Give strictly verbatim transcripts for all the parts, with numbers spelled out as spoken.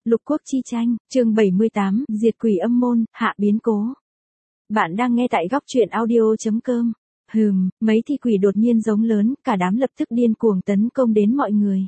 Lục quốc chi tranh, chương bảy mươi tám, diệt quỷ âm môn, hạ biến cố. Bạn đang nghe tại góc truyện audio chấm com. Hừm, mấy thi quỷ đột nhiên giống lớn, cả đám lập tức điên cuồng tấn công đến mọi người.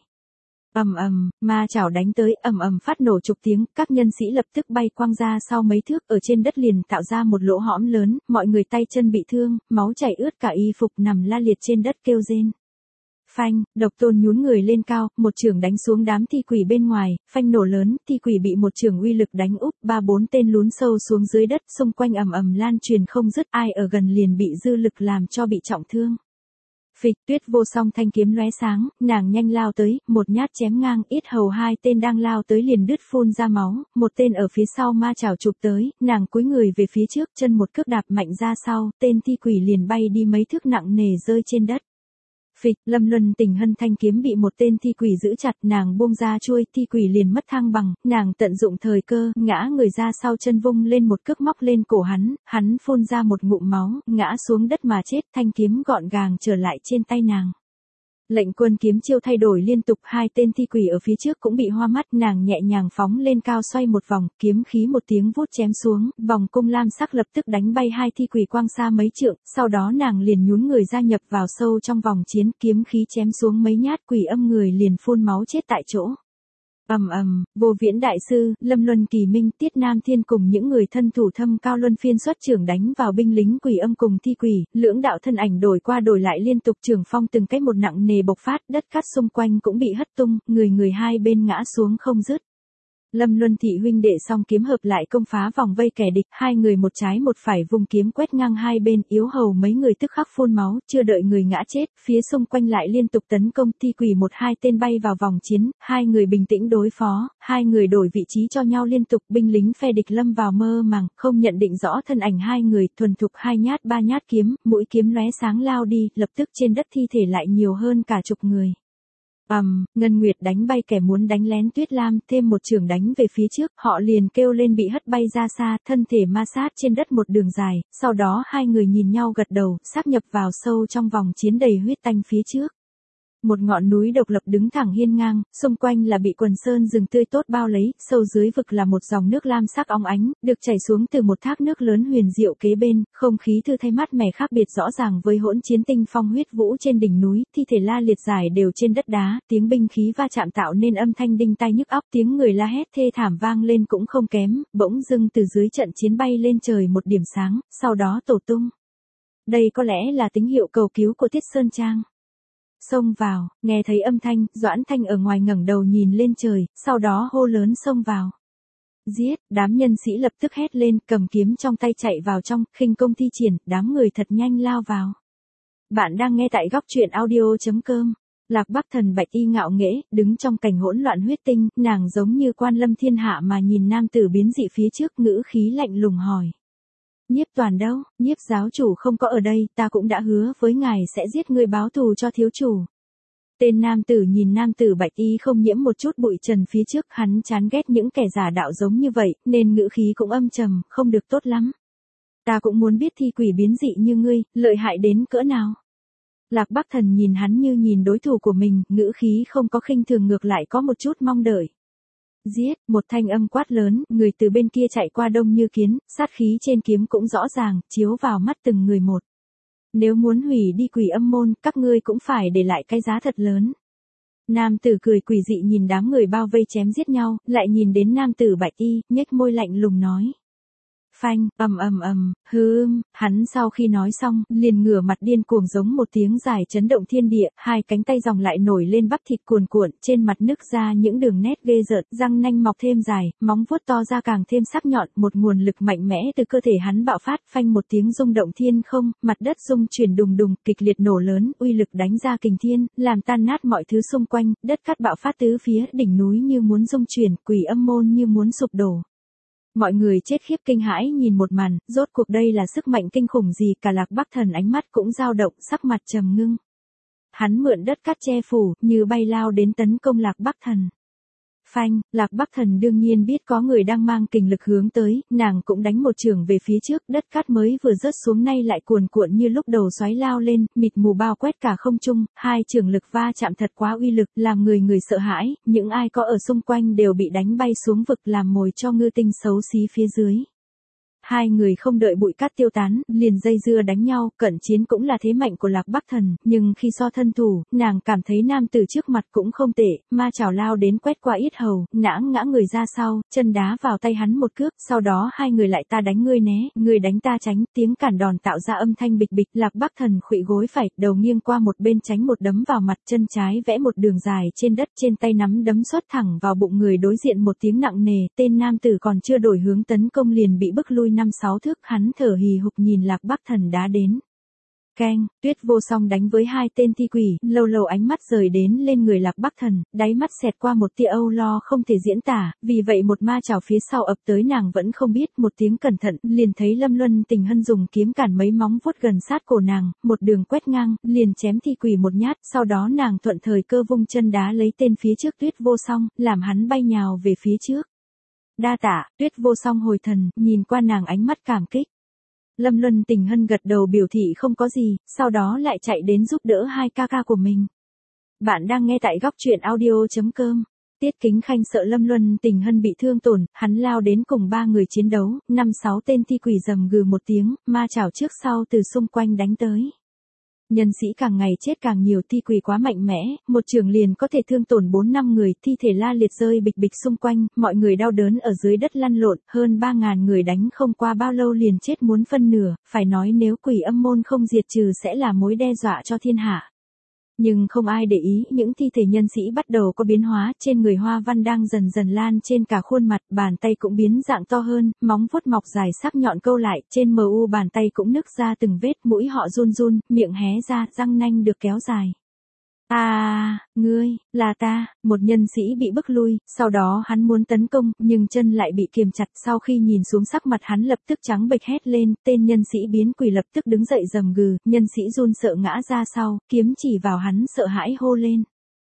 Ầm ầm, ma chảo đánh tới, ầm ầm phát nổ chục tiếng, các nhân sĩ lập tức bay quăng ra sau mấy thước, ở trên đất liền tạo ra một lỗ hõm lớn, mọi người tay chân bị thương, máu chảy ướt cả y phục, nằm la liệt trên đất kêu rên. Phanh, Độc Tôn nhún người lên cao, một chưởng đánh xuống đám thi quỷ bên ngoài, phanh nổ lớn, thi quỷ bị một chưởng uy lực đánh úp, ba bốn tên lún sâu xuống dưới đất, xung quanh ầm ầm lan truyền không dứt, ai ở gần liền bị dư lực làm cho bị trọng thương. Phịch, Tuyết Vô Song thanh kiếm lóe sáng, nàng nhanh lao tới, một nhát chém ngang, yết hầu hai tên đang lao tới liền đứt phun ra máu, một tên ở phía sau ma chảo chụp tới, nàng cúi người về phía trước, chân một cước đạp mạnh ra sau, tên thi quỷ liền bay đi mấy thước nặng nề rơi trên đất. Phịch, Lâm Luân Tình Hân thanh kiếm bị một tên thi quỷ giữ chặt, nàng buông ra chuôi, thi quỷ liền mất thăng bằng, nàng tận dụng thời cơ, ngã người ra sau chân vung lên một cước móc lên cổ hắn, hắn phun ra một ngụm máu, ngã xuống đất mà chết, thanh kiếm gọn gàng trở lại trên tay nàng. Lệnh Quân kiếm chiêu thay đổi liên tục, hai tên thi quỷ ở phía trước cũng bị hoa mắt, nàng nhẹ nhàng phóng lên cao xoay một vòng, kiếm khí một tiếng vút chém xuống, vòng cung lam sắc lập tức đánh bay hai thi quỷ quang xa mấy trượng, sau đó nàng liền nhún người gia nhập vào sâu trong vòng chiến, kiếm khí chém xuống mấy nhát, quỷ âm người liền phun máu chết tại chỗ. Ầm ầm, Vô Viễn đại sư, Lâm Luân Kỳ Minh, Tiết Nam Thiên cùng những người thân thủ thâm cao luân phiên xuất trưởng đánh vào binh lính quỷ âm cùng thi quỷ, lưỡng đạo thân ảnh đổi qua đổi lại liên tục trường phong từng cái một nặng nề bộc phát, đất cát xung quanh cũng bị hất tung, người người hai bên ngã xuống không dứt. Lâm Luân thị huynh đệ song kiếm hợp lại công phá vòng vây kẻ địch, hai người một trái một phải vùng kiếm quét ngang hai bên, yếu hầu mấy người tức khắc phun máu, chưa đợi người ngã chết, phía xung quanh lại liên tục tấn công, thi quỷ một hai tên bay vào vòng chiến, hai người bình tĩnh đối phó, hai người đổi vị trí cho nhau liên tục, binh lính phe địch lâm vào mơ màng, không nhận định rõ thân ảnh hai người, thuần thục hai nhát ba nhát kiếm, mũi kiếm lóe sáng lao đi, lập tức trên đất thi thể lại nhiều hơn cả chục người. Ầm, um, Ngân Nguyệt đánh bay kẻ muốn đánh lén Tuyết Lam, thêm một chưởng đánh về phía trước, họ liền kêu lên bị hất bay ra xa, thân thể ma sát trên đất một đường dài, sau đó hai người nhìn nhau gật đầu, sáp nhập vào sâu trong vòng chiến đầy huyết tanh phía trước. Một ngọn núi độc lập đứng thẳng hiên ngang, xung quanh là bị quần sơn rừng tươi tốt bao lấy, sâu dưới vực là một dòng nước lam sắc óng ánh, được chảy xuống từ một thác nước lớn huyền diệu kế bên, không khí thư thay mát mẻ khác biệt rõ ràng với hỗn chiến tinh phong huyết vũ trên đỉnh núi, thi thể la liệt dài đều trên đất đá, tiếng binh khí va chạm tạo nên âm thanh đinh tai nhức óc, tiếng người la hét thê thảm vang lên cũng không kém, bỗng dưng từ dưới trận chiến bay lên trời một điểm sáng, sau đó tổ tung. Đây có lẽ là tín hiệu cầu cứu của Tiết Sơn Trang. Xông vào, nghe thấy âm thanh, Doãn Thanh ở ngoài ngẩng đầu nhìn lên trời, sau đó hô lớn xông vào. Giết, đám nhân sĩ lập tức hét lên, cầm kiếm trong tay chạy vào trong, khinh công thi triển, đám người thật nhanh lao vào. Bạn đang nghe tại góc truyện audio chấm com. Lạc Bắc Thần bạch y ngạo nghễ, đứng trong cảnh hỗn loạn huyết tinh, nàng giống như quan lâm thiên hạ mà nhìn nam tử biến dị phía trước, ngữ khí lạnh lùng hỏi. Nhiếp Toàn đâu, Nhiếp giáo chủ không có ở đây, ta cũng đã hứa với ngài sẽ giết người báo thù cho thiếu chủ. Tên nam tử nhìn nam tử bạch y không nhiễm một chút bụi trần phía trước, hắn chán ghét những kẻ giả đạo giống như vậy, nên ngữ khí cũng âm trầm, không được tốt lắm. Ta cũng muốn biết thi quỷ biến dị như ngươi, lợi hại đến cỡ nào. Lạc Bắc Thần nhìn hắn như nhìn đối thủ của mình, ngữ khí không có khinh thường, ngược lại có một chút mong đợi. Giết, một thanh âm quát lớn, người từ bên kia chạy qua đông như kiến, sát khí trên kiếm cũng rõ ràng, chiếu vào mắt từng người một. Nếu muốn hủy đi quỷ âm môn, các ngươi cũng phải để lại cái giá thật lớn. Nam tử cười quỷ dị nhìn đám người bao vây chém giết nhau, lại nhìn đến nam tử bạch y, nhếch môi lạnh lùng nói. Phanh, ầm ầm ầm, hư ưm, hắn sau khi nói xong, liền ngửa mặt điên cuồng giống một tiếng dài chấn động thiên địa, hai cánh tay dòng lại nổi lên bắp thịt cuồn cuộn, trên mặt nứt ra những đường nét ghê rợn, răng nanh mọc thêm dài, móng vuốt to ra càng thêm sắc nhọn, một nguồn lực mạnh mẽ từ cơ thể hắn bạo phát, phanh một tiếng rung động thiên không, mặt đất rung chuyển đùng đùng, kịch liệt nổ lớn, uy lực đánh ra kình thiên, làm tan nát mọi thứ xung quanh, đất cát bạo phát tứ phía, đỉnh núi như muốn rung chuyển, quỷ âm môn như muốn sụp đổ. Mọi người chết khiếp kinh hãi nhìn một màn, rốt cuộc đây là sức mạnh kinh khủng gì, cả Lạc Bắc Thần ánh mắt cũng dao động, sắc mặt trầm ngưng. Hắn mượn đất cát che phủ, như bay lao đến tấn công Lạc Bắc Thần. Phanh, Lạc Bắc Thần đương nhiên biết có người đang mang kình lực hướng tới, nàng cũng đánh một chưởng về phía trước, đất cát mới vừa rớt xuống nay lại cuồn cuộn như lúc đầu xoáy lao lên, mịt mù bao quét cả không trung, hai chưởng lực va chạm thật quá uy lực, làm người người sợ hãi, những ai có ở xung quanh đều bị đánh bay xuống vực làm mồi cho ngư tinh xấu xí phía dưới. Hai người không đợi bụi cát tiêu tán, liền dây dưa đánh nhau, cận chiến cũng là thế mạnh của Lạc Bắc Thần, nhưng khi so thân thủ, nàng cảm thấy nam tử trước mặt cũng không tệ, ma chảo lao đến quét qua yết hầu, nãng ngã người ra sau, chân đá vào tay hắn một cước, sau đó hai người lại ta đánh ngươi né, ngươi đánh ta tránh, tiếng cản đòn tạo ra âm thanh bịch bịch, Lạc Bắc Thần khuỵu gối phải, đầu nghiêng qua một bên tránh một đấm vào mặt, chân trái vẽ một đường dài trên đất, trên tay nắm đấm xuất thẳng vào bụng người đối diện một tiếng nặng nề, tên nam tử còn chưa đổi hướng tấn công liền bị bức lui năm sáu thước, hắn thở hì hục nhìn Lạc Bắc Thần đá đến. Keng, Tuyết Vô Song đánh với hai tên thi quỷ, lâu lâu ánh mắt rời đến lên người Lạc Bắc Thần, đáy mắt xẹt qua một tia âu lo không thể diễn tả, vì vậy một ma chảo phía sau ập tới nàng vẫn không biết, một tiếng cẩn thận, liền thấy Lâm Luân Tình Hân dùng kiếm cản mấy móng vuốt gần sát cổ nàng, một đường quét ngang, liền chém thi quỷ một nhát, sau đó nàng thuận thời cơ vung chân đá lấy tên phía trước Tuyết Vô Song, làm hắn bay nhào về phía trước. Đa tạ, Tuyết Vô Song hồi thần, nhìn qua nàng ánh mắt cảm kích. Lâm Luân Tình Hân gật đầu biểu thị không có gì, sau đó lại chạy đến giúp đỡ hai ca ca của mình. Bạn đang nghe tại góc truyện audio chấm com. Tiết Kính Khanh sợ Lâm Luân Tình Hân bị thương tổn, hắn lao đến cùng ba người chiến đấu, năm sáu tên thi quỷ rầm gừ một tiếng, ma chảo trước sau từ xung quanh đánh tới. Nhân sĩ càng ngày chết càng nhiều, thi quỷ quá mạnh mẽ, một trường liền có thể thương tổn bốn năm người, thi thể la liệt rơi bịch bịch xung quanh, mọi người đau đớn ở dưới đất lăn lộn, hơn ba ngàn người đánh không qua bao lâu liền chết muốn phân nửa, phải nói nếu quỷ âm môn không diệt trừ sẽ là mối đe dọa cho thiên hạ. Nhưng không ai để ý, những thi thể nhân sĩ bắt đầu có biến hóa, trên người hoa văn đang dần dần lan trên cả khuôn mặt, bàn tay cũng biến dạng to hơn, móng vuốt mọc dài sắc nhọn câu lại, trên mờ u bàn tay cũng nứt ra từng vết, mũi họ run run, miệng hé ra, răng nanh được kéo dài. À, ngươi, là ta, một nhân sĩ bị bức lui, sau đó hắn muốn tấn công, nhưng chân lại bị kiềm chặt, sau khi nhìn xuống sắc mặt hắn lập tức trắng bệch hét lên, tên nhân sĩ biến quỷ lập tức đứng dậy rầm gừ, nhân sĩ run sợ ngã ra sau, kiếm chỉ vào hắn sợ hãi hô lên.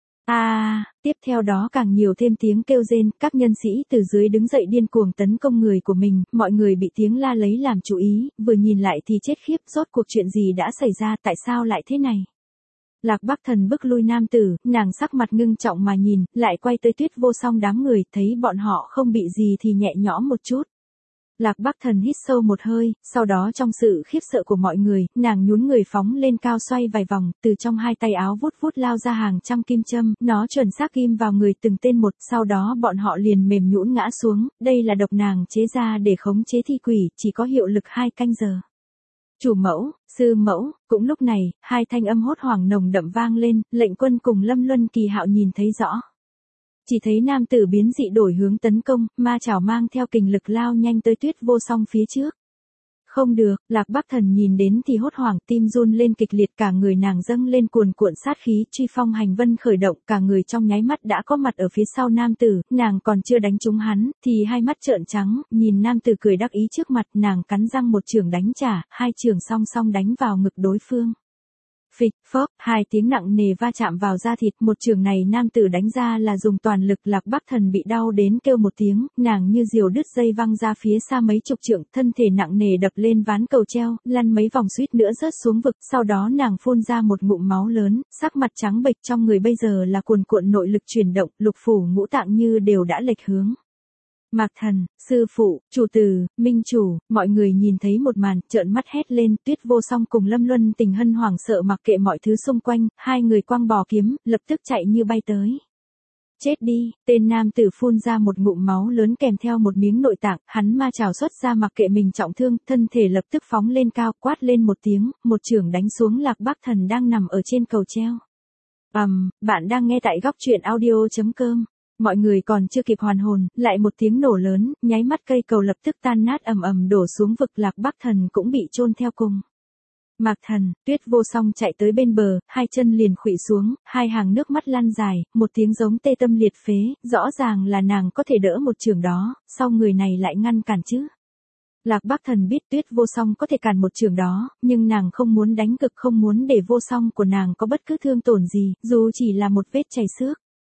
À, tiếp theo đó càng nhiều thêm tiếng kêu rên, các nhân sĩ từ dưới đứng dậy điên cuồng tấn công người của mình, mọi người bị tiếng la lấy làm chú ý, vừa nhìn lại thì chết khiếp, rốt cuộc chuyện gì đã xảy ra, tại sao lại thế này? Lạc Bắc Thần bức lui nam tử, nàng sắc mặt ngưng trọng mà nhìn, lại quay tới Tuyết Vô Song đám người, thấy bọn họ không bị gì thì nhẹ nhõm một chút. Lạc Bắc Thần hít sâu một hơi, sau đó trong sự khiếp sợ của mọi người, nàng nhún người phóng lên cao xoay vài vòng, từ trong hai tay áo vút vút lao ra hàng trăm kim châm, nó chuẩn xác kim vào người từng tên một, sau đó bọn họ liền mềm nhũn ngã xuống, đây là độc nàng chế ra để khống chế thi quỷ, chỉ có hiệu lực hai canh giờ. Chủ mẫu, sư mẫu, cũng lúc này, hai thanh âm hốt hoảng nồng đậm vang lên, lệnh quân cùng Lâm Luân Kỳ Hạo nhìn thấy rõ. Chỉ thấy nam tử biến dị đổi hướng tấn công, ma chảo mang theo kình lực lao nhanh tới Tuyết Vô Song phía trước. Không được, Lạc Bắc Thần nhìn đến thì hốt hoảng, tim run lên kịch liệt, cả người nàng dâng lên cuồn cuộn sát khí, truy phong hành vân khởi động, cả người trong nháy mắt đã có mặt ở phía sau nam tử, nàng còn chưa đánh trúng hắn, thì hai mắt trợn trắng, nhìn nam tử cười đắc ý trước mặt, nàng cắn răng một chưởng đánh trả, hai chưởng song song đánh vào ngực đối phương. Phịch, phốc, hai tiếng nặng nề va chạm vào da thịt, một trường này nam tử đánh ra là dùng toàn lực, Lạc Bắc Thần bị đau đến kêu một tiếng, nàng như diều đứt dây văng ra phía xa mấy chục trượng, thân thể nặng nề đập lên ván cầu treo, lăn mấy vòng suýt nữa rớt xuống vực, sau đó nàng phun ra một ngụm máu lớn, sắc mặt trắng bệch, trong người bây giờ là cuồn cuộn nội lực chuyển động, lục phủ ngũ tạng như đều đã lệch hướng. Mạc Thần, sư phụ, chủ tử, minh chủ, mọi người nhìn thấy một màn, trợn mắt hét lên, Tuyết Vô Song cùng Lâm Luân Tình Hân hoảng sợ mặc kệ mọi thứ xung quanh, hai người quăng bò kiếm, lập tức chạy như bay tới. Chết đi, tên nam tử phun ra một ngụm máu lớn kèm theo một miếng nội tạng, hắn ma chảo xuất ra mặc kệ mình trọng thương, thân thể lập tức phóng lên cao, quát lên một tiếng, một chưởng đánh xuống Lạc Bắc Thần đang nằm ở trên cầu treo. Ầm, um, bạn đang nghe tại góc truyện audio chấm com. Mọi người còn chưa kịp hoàn hồn, lại một tiếng nổ lớn, nháy mắt cây cầu lập tức tan nát ầm ầm đổ xuống vực, Lạc Bắc Thần cũng bị chôn theo cùng. Mạc Thần, Tuyết Vô Song chạy tới bên bờ, hai chân liền khuỵu xuống, hai hàng nước mắt lăn dài, một tiếng giống tê tâm liệt phế, rõ ràng là nàng có thể đỡ một trường đó, sao người này lại ngăn cản chứ? Lạc Bắc Thần biết Tuyết Vô Song có thể cản một trường đó, nhưng nàng không muốn đánh cực, không muốn để Vô Song của nàng có bất cứ thương tổn gì, dù chỉ là một vết chảy xước.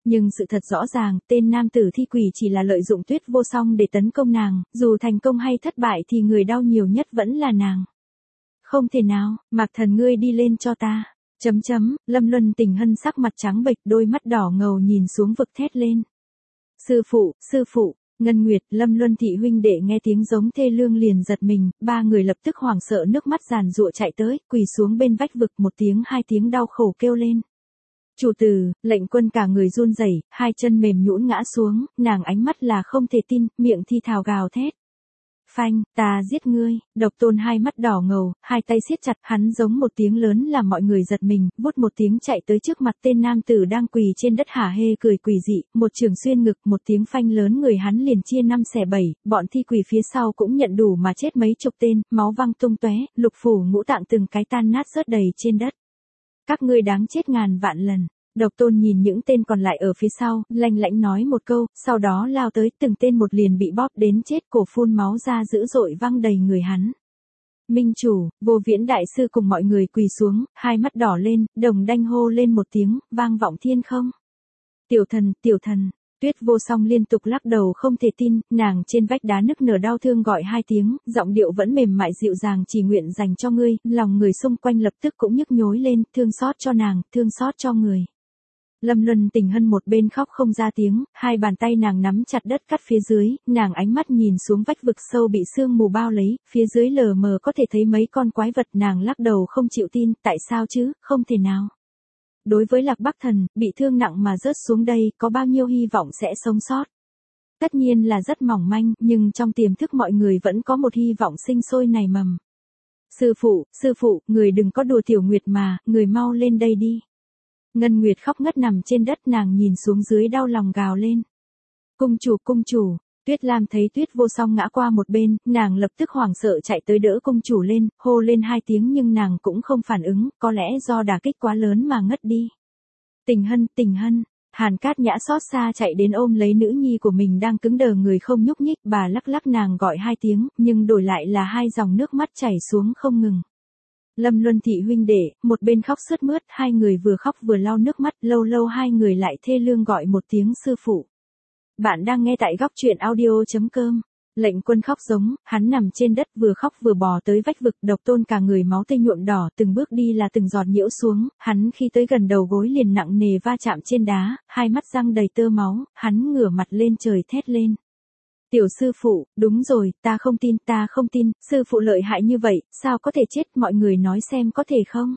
Nhưng sự thật rõ ràng, tên nam tử thi quỷ chỉ là lợi dụng Tuyết Vô Song để tấn công nàng, dù thành công hay thất bại thì người đau nhiều nhất vẫn là nàng. Không thể nào, Mạc Thần ngươi đi lên cho ta. Chấm chấm, Lâm Luân Tình Hân sắc mặt trắng bệch, đôi mắt đỏ ngầu nhìn xuống vực thét lên. Sư phụ, sư phụ, Ngân Nguyệt, Lâm Luân thị huynh đệ nghe tiếng giống thê lương liền giật mình, ba người lập tức hoảng sợ nước mắt giàn giụa chạy tới, quỳ xuống bên vách vực một tiếng hai tiếng đau khổ kêu lên. Chủ tử, Lệnh Quân cả người run rẩy, hai chân mềm nhũn ngã xuống, nàng ánh mắt là không thể tin, miệng thi thào gào thét. Phanh, ta giết ngươi, Độc Tôn hai mắt đỏ ngầu, hai tay siết chặt, hắn giống một tiếng lớn làm mọi người giật mình, vút một tiếng chạy tới trước mặt tên nam tử đang quỳ trên đất hả hê cười quỷ dị, một trường xuyên ngực, một tiếng phanh lớn người hắn liền chia năm xẻ bảy, bọn thi quỷ phía sau cũng nhận đủ mà chết mấy chục tên, máu văng tung tóe, lục phủ ngũ tạng từng cái tan nát rớt đầy trên đất. Các ngươi đáng chết ngàn vạn lần. Độc Tôn nhìn những tên còn lại ở phía sau, lanh lảnh nói một câu, sau đó lao tới, từng tên một liền bị bóp đến chết, cổ phun máu ra dữ dội văng đầy người hắn. Minh chủ, Vô Viễn đại sư cùng mọi người quỳ xuống, hai mắt đỏ lên, đồng đanh hô lên một tiếng, vang vọng thiên không. Tiểu thần, tiểu thần. Tuyết Vô Song liên tục lắc đầu không thể tin, nàng trên vách đá nức nở đau thương gọi hai tiếng, giọng điệu vẫn mềm mại dịu dàng chỉ nguyện dành cho ngươi, lòng người xung quanh lập tức cũng nhức nhối lên, thương xót cho nàng, thương xót cho người. Lâm Luân Tình Hân một bên khóc không ra tiếng, hai bàn tay nàng nắm chặt đất cắt phía dưới, nàng ánh mắt nhìn xuống vách vực sâu bị sương mù bao lấy, phía dưới lờ mờ có thể thấy mấy con quái vật, nàng lắc đầu không chịu tin, tại sao chứ, không thể nào. Đối với Lạc Bắc Thần, bị thương nặng mà rớt xuống đây, có bao nhiêu hy vọng sẽ sống sót. Tất nhiên là rất mỏng manh, nhưng trong tiềm thức mọi người vẫn có một hy vọng sinh sôi nảy mầm. Sư phụ, sư phụ, người đừng có đùa Tiểu Nguyệt mà, người mau lên đây đi. Ngân Nguyệt khóc ngất nằm trên đất, nàng nhìn xuống dưới đau lòng gào lên. Cung chủ, cung chủ. Tuyết Lam thấy Tuyết Vô Song ngã qua một bên, nàng lập tức hoảng sợ chạy tới đỡ cung chủ lên, hô lên hai tiếng nhưng nàng cũng không phản ứng, có lẽ do đả kích quá lớn mà ngất đi. Tình Hân, Tình Hân. Hàn Cát Nhã xót xa chạy đến ôm lấy nữ nhi của mình đang cứng đờ người không nhúc nhích, bà lắc lắc nàng gọi hai tiếng, nhưng đổi lại là hai dòng nước mắt chảy xuống không ngừng. Lâm Luân thị huynh đệ, một bên khóc sướt mướt, hai người vừa khóc vừa lau nước mắt, lâu lâu hai người lại thê lương gọi một tiếng sư phụ. Bạn đang nghe tại góc truyện audio chấm com. Lệnh Quân khóc giống, hắn nằm trên đất vừa khóc vừa bò tới vách vực, Độc Tôn cả người máu tươi nhuộm đỏ, từng bước đi là từng giọt nhiễu xuống, hắn khi tới gần đầu gối liền nặng nề va chạm trên đá, hai mắt răng đầy tơ máu, hắn ngửa mặt lên trời thét lên. Tiểu sư phụ, đúng rồi, ta không tin, ta không tin, sư phụ lợi hại như vậy, sao có thể chết, mọi người nói xem có thể không?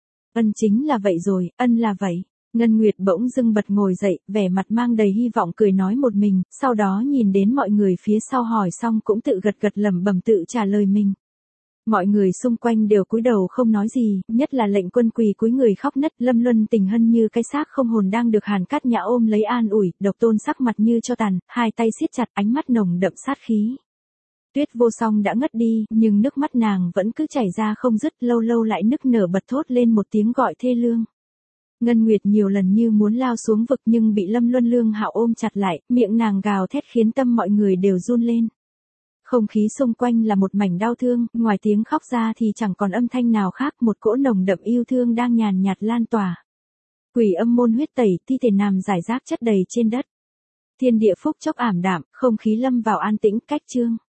Ân chính là vậy rồi, ân là vậy. Ngân Nguyệt bỗng dưng bật ngồi dậy, vẻ mặt mang đầy hy vọng cười nói một mình, sau đó nhìn đến mọi người phía sau hỏi xong cũng tự gật gật lẩm bẩm tự trả lời mình. Mọi người xung quanh đều cúi đầu không nói gì, nhất là Lệnh Quân quỳ cúi người khóc nấc, Lâm Luân Tình Hân như cái xác không hồn đang được Hàn Cát Nhã ôm lấy an ủi, Độc Tôn sắc mặt như cho tàn, hai tay siết chặt, ánh mắt nồng đậm sát khí. Tuyết Vô Song đã ngất đi, nhưng nước mắt nàng vẫn cứ chảy ra không dứt, lâu lâu lại nức nở bật thốt lên một tiếng gọi thê lương. Ngân Nguyệt nhiều lần như muốn lao xuống vực nhưng bị Lâm Luân Lương Hạo ôm chặt lại, miệng nàng gào thét khiến tâm mọi người đều run lên. Không khí xung quanh là một mảnh đau thương, ngoài tiếng khóc ra thì chẳng còn âm thanh nào khác, một cỗ nồng đậm yêu thương đang nhàn nhạt lan tỏa. Quỷ âm môn huyết tẩy, thi thể nằm rải rác chất đầy trên đất. Thiên địa phúc chốc ảm đạm, không khí lâm vào an tĩnh, cách chương.